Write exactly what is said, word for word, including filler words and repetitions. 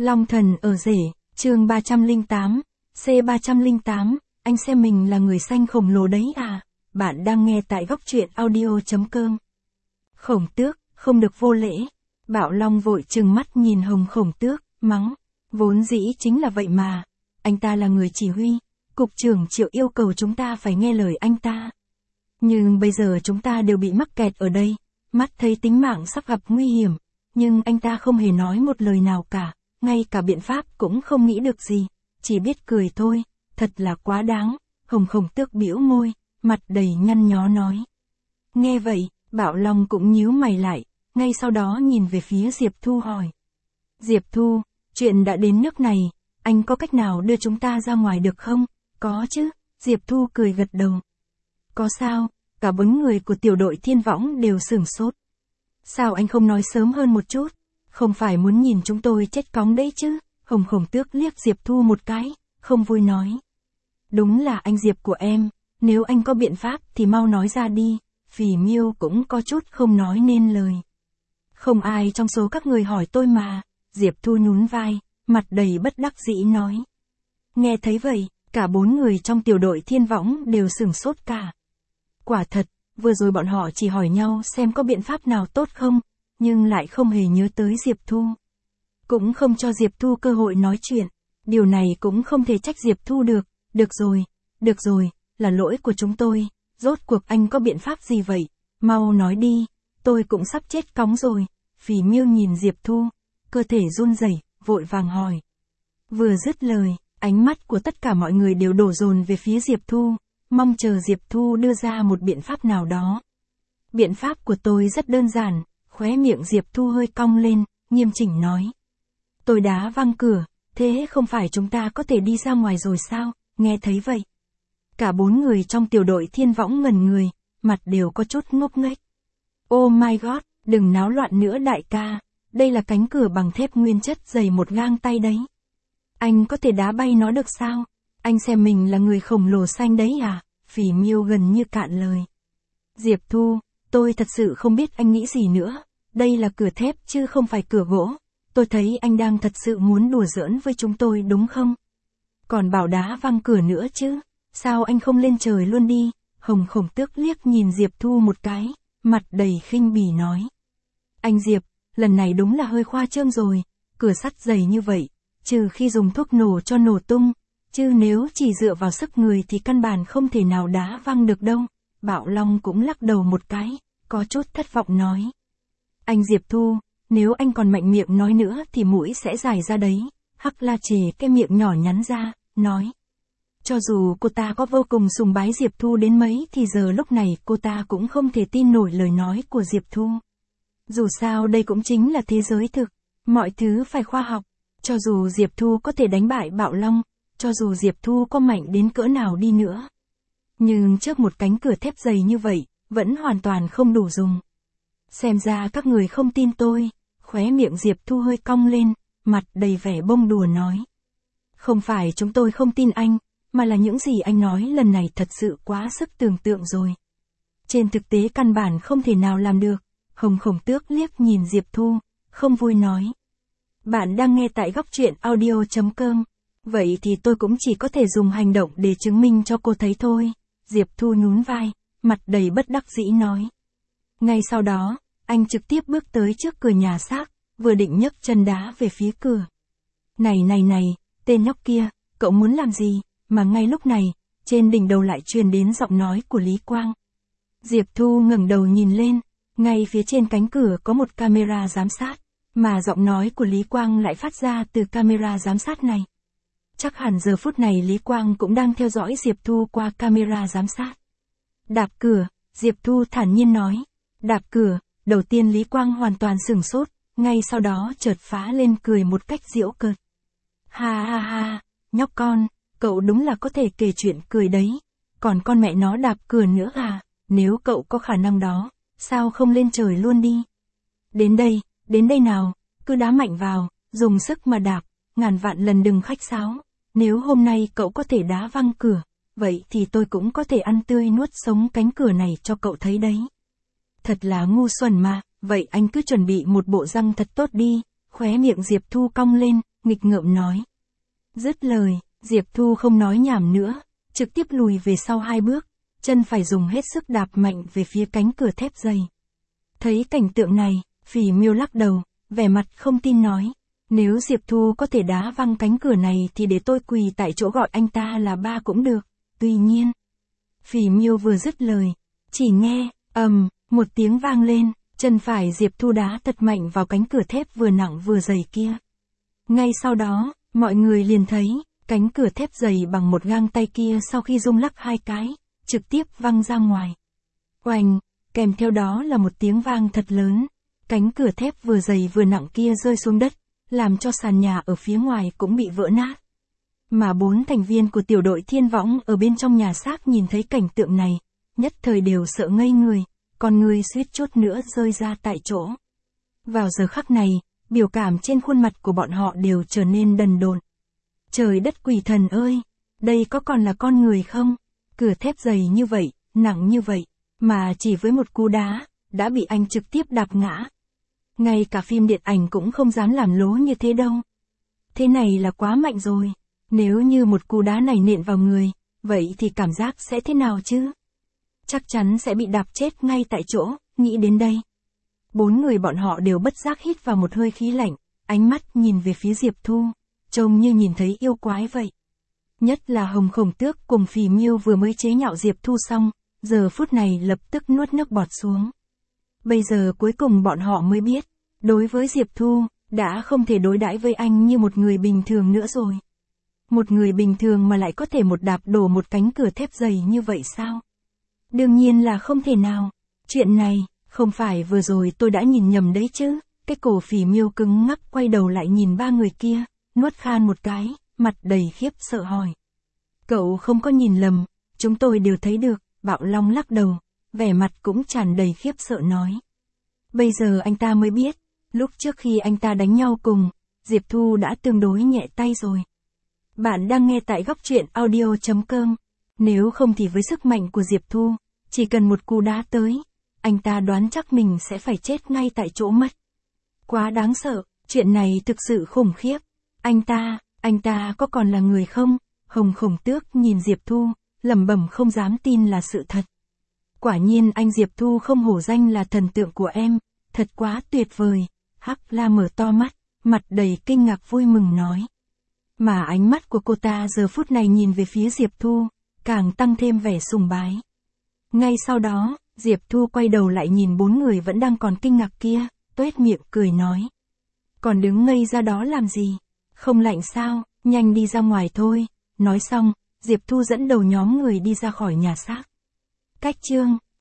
Long thần ở rể, chương ba trăm lẻ tám, C ba trăm lẻ tám, anh xem mình là người xanh khổng lồ đấy à? Bạn đang nghe tại góc truyện audio.com. Khổng Tước, không được vô lễ. Bảo Long vội trừng mắt nhìn Hồng Khổng Tước, mắng. Vốn dĩ chính là vậy mà. Anh ta là người chỉ huy. Cục trưởng Triệu yêu cầu chúng ta phải nghe lời anh ta. Nhưng bây giờ chúng ta đều bị mắc kẹt ở đây. Mắt thấy tính mạng sắp gặp nguy hiểm. Nhưng anh ta không hề nói một lời nào cả. Ngay cả biện pháp cũng không nghĩ được gì. Chỉ biết cười thôi. Thật là quá đáng. Hồng Khổng Tước bĩu môi, mặt đầy nhăn nhó nói. Nghe vậy, Bảo Long cũng nhíu mày lại. Ngay sau đó nhìn về phía Diệp Thu hỏi. Diệp Thu, chuyện đã đến nước này, anh có cách nào đưa chúng ta ra ngoài được không? Có chứ, Diệp Thu cười gật đầu. Có sao? Cả bốn người của tiểu đội Thiên Võng đều sửng sốt. Sao anh không nói sớm hơn một chút? Không phải muốn nhìn chúng tôi chết cóng đấy chứ? Hồng Khổng Tước liếc Diệp Thu một cái, không vui nói. Đúng là anh Diệp của em, nếu anh có biện pháp thì mau nói ra đi. Phỉ Miêu cũng có chút không nói nên lời. Không ai trong số các người hỏi tôi mà. Diệp Thu nhún vai, mặt đầy bất đắc dĩ nói. Nghe thấy vậy, cả bốn người trong tiểu đội Thiên Võng đều sửng sốt cả. Quả thật, vừa rồi bọn họ chỉ hỏi nhau xem có biện pháp nào tốt không, nhưng lại không hề nhớ tới Diệp Thu. Cũng không cho Diệp Thu cơ hội nói chuyện. Điều này cũng không thể trách Diệp Thu được. Được rồi, được rồi, là lỗi của chúng tôi. Rốt cuộc anh có biện pháp gì vậy? Mau nói đi, tôi cũng sắp chết cóng rồi. Phỉ Miêu nhìn Diệp Thu, cơ thể run rẩy, vội vàng hỏi. Vừa dứt lời, ánh mắt của tất cả mọi người đều đổ dồn về phía Diệp Thu, mong chờ Diệp Thu đưa ra một biện pháp nào đó. Biện pháp của tôi rất đơn giản, khóe miệng Diệp Thu hơi cong lên, nghiêm chỉnh nói. Tôi đá văng cửa, thế không phải chúng ta có thể đi ra ngoài rồi sao? Nghe thấy vậy. Cả bốn người trong tiểu đội Thiên Võng ngẩn người, mặt đều có chút ngốc nghếch. Oh my god, đừng náo loạn nữa đại ca, đây là cánh cửa bằng thép nguyên chất dày một gang tay đấy. Anh có thể đá bay nó được sao? Anh xem mình là người khổng lồ xanh đấy à? Phỉ Miêu gần như cạn lời. Diệp Thu, tôi thật sự không biết anh nghĩ gì nữa, đây là cửa thép chứ không phải cửa gỗ. Tôi thấy anh đang thật sự muốn đùa giỡn với chúng tôi đúng không? Còn bảo đá văng cửa nữa chứ, sao anh không lên trời luôn đi? Hồng Khổng Tước liếc nhìn Diệp Thu một cái, mặt đầy khinh bỉ nói. Anh Diệp, lần này đúng là hơi khoa trương rồi, cửa sắt dày như vậy, trừ khi dùng thuốc nổ cho nổ tung, chứ nếu chỉ dựa vào sức người thì căn bản không thể nào đá văng được đâu. Bảo Long cũng lắc đầu một cái, có chút thất vọng nói. Anh Diệp Thu, nếu anh còn mạnh miệng nói nữa thì mũi sẽ dài ra đấy. Hắc La chề cái miệng nhỏ nhắn ra, nói. Cho dù cô ta có vô cùng sùng bái Diệp Thu đến mấy thì giờ lúc này cô ta cũng không thể tin nổi lời nói của Diệp Thu. Dù sao đây cũng chính là thế giới thực, mọi thứ phải khoa học. Cho dù Diệp Thu có thể đánh bại Bảo Long, cho dù Diệp Thu có mạnh đến cỡ nào đi nữa. Nhưng trước một cánh cửa thép dày như vậy, vẫn hoàn toàn không đủ dùng. Xem ra các người không tin tôi. Khóe miệng Diệp Thu hơi cong lên, mặt đầy vẻ bông đùa nói. Không phải chúng tôi không tin anh, mà là những gì anh nói lần này thật sự quá sức tưởng tượng rồi. Trên thực tế căn bản không thể nào làm được. Hồng Khổng Tước liếc nhìn Diệp Thu, không vui nói. Bạn đang nghe tại góc truyện audio.com. Vậy thì tôi cũng chỉ có thể dùng hành động để chứng minh cho cô thấy thôi. Diệp Thu nhún vai, mặt đầy bất đắc dĩ nói. Ngay sau đó, anh trực tiếp bước tới trước cửa nhà xác, vừa định nhấc chân đá về phía cửa. Này này này, tên nhóc kia, cậu muốn làm gì? Mà ngay lúc này, trên đỉnh đầu lại truyền đến giọng nói của Lý Quang. Diệp Thu ngẩng đầu nhìn lên, ngay phía trên cánh cửa có một camera giám sát, mà giọng nói của Lý Quang lại phát ra từ camera giám sát này. Chắc hẳn giờ phút này Lý Quang cũng đang theo dõi Diệp Thu qua camera giám sát. Đạp cửa, Diệp Thu thản nhiên nói. Đạp cửa, đầu tiên Lý Quang hoàn toàn sửng sốt, ngay sau đó chợt phá lên cười một cách giễu cợt. Ha ha ha, nhóc con, cậu đúng là có thể kể chuyện cười đấy. Còn con mẹ nó đạp cửa nữa à, nếu cậu có khả năng đó, sao không lên trời luôn đi? Đến đây, đến đây nào, cứ đá mạnh vào, dùng sức mà đạp, ngàn vạn lần đừng khách sáo. Nếu hôm nay cậu có thể đá văng cửa, vậy thì tôi cũng có thể ăn tươi nuốt sống cánh cửa này cho cậu thấy đấy. Thật là ngu xuẩn mà, vậy anh cứ chuẩn bị một bộ răng thật tốt đi. Khóe miệng Diệp Thu cong lên, nghịch ngợm nói. Dứt lời, Diệp Thu không nói nhảm nữa, trực tiếp lùi về sau hai bước, chân phải dùng hết sức đạp mạnh về phía cánh cửa thép dày. Thấy cảnh tượng này, Phỉ Miêu lắc đầu, vẻ mặt không tin nói, nếu Diệp Thu có thể đá văng cánh cửa này thì để tôi quỳ tại chỗ gọi anh ta là ba cũng được, tuy nhiên. Phỉ Miêu vừa dứt lời, chỉ nghe, ầm, một tiếng vang lên, chân phải Diệp Thu đá thật mạnh vào cánh cửa thép vừa nặng vừa dày kia. Ngay sau đó, mọi người liền thấy, cánh cửa thép dày bằng một gang tay kia sau khi rung lắc hai cái, trực tiếp văng ra ngoài. Oành, kèm theo đó là một tiếng vang thật lớn, cánh cửa thép vừa dày vừa nặng kia rơi xuống đất, làm cho sàn nhà ở phía ngoài cũng bị vỡ nát. Mà bốn thành viên của tiểu đội Thiên Võng ở bên trong nhà xác nhìn thấy cảnh tượng này, nhất thời đều sợ ngây người, con người suýt chút nữa rơi ra tại chỗ. Vào giờ khắc này, biểu cảm trên khuôn mặt của bọn họ đều trở nên đần độn. Trời đất quỷ thần ơi, đây có còn là con người không? Cửa thép dày như vậy, nặng như vậy, mà chỉ với một cú đá, đã bị anh trực tiếp đạp ngã. Ngay cả phim điện ảnh cũng không dám làm lố như thế đâu. Thế này là quá mạnh rồi, nếu như một cú đá này nện vào người, vậy thì cảm giác sẽ thế nào chứ? Chắc chắn sẽ bị đạp chết ngay tại chỗ, nghĩ đến đây. Bốn người bọn họ đều bất giác hít vào một hơi khí lạnh, ánh mắt nhìn về phía Diệp Thu, trông như nhìn thấy yêu quái vậy. Nhất là Hồng Khổng Tước cùng Phỉ Miêu vừa mới chế nhạo Diệp Thu xong, giờ phút này lập tức nuốt nước bọt xuống. Bây giờ cuối cùng bọn họ mới biết, đối với Diệp Thu, đã không thể đối đãi với anh như một người bình thường nữa rồi. Một người bình thường mà lại có thể một đạp đổ một cánh cửa thép dày như vậy sao? Đương nhiên là không thể nào. Chuyện này, không phải vừa rồi tôi đã nhìn nhầm đấy chứ. Cái cổ Phỉ Miêu cứng ngắc quay đầu lại nhìn ba người kia, nuốt khan một cái, mặt đầy khiếp sợ hỏi. Cậu không có nhìn lầm, chúng tôi đều thấy được, Bạo Long lắc đầu, vẻ mặt cũng tràn đầy khiếp sợ nói. Bây giờ anh ta mới biết, lúc trước khi anh ta đánh nhau cùng, Diệp Thu đã tương đối nhẹ tay rồi. Bạn đang nghe tại góc truyện audio chấm com. Nếu không thì với sức mạnh của Diệp Thu, chỉ cần một cú đá tới, anh ta đoán chắc mình sẽ phải chết ngay tại chỗ mất. Quá đáng sợ, chuyện này thực sự khủng khiếp. Anh ta, anh ta có còn là người không? Hồng Khổng Tước nhìn Diệp Thu, lẩm bẩm không dám tin là sự thật. Quả nhiên anh Diệp Thu không hổ danh là thần tượng của em, thật quá tuyệt vời. Hắc La mở to mắt, mặt đầy kinh ngạc vui mừng nói. Mà ánh mắt của cô ta giờ phút này nhìn về phía Diệp Thu, càng tăng thêm vẻ sùng bái. Ngay sau đó, Diệp Thu quay đầu lại nhìn bốn người vẫn đang còn kinh ngạc kia, tuét miệng cười nói. Còn đứng ngây ra đó làm gì? Không lạnh sao, nhanh đi ra ngoài thôi. Nói xong, Diệp Thu dẫn đầu nhóm người đi ra khỏi nhà xác. Cách chương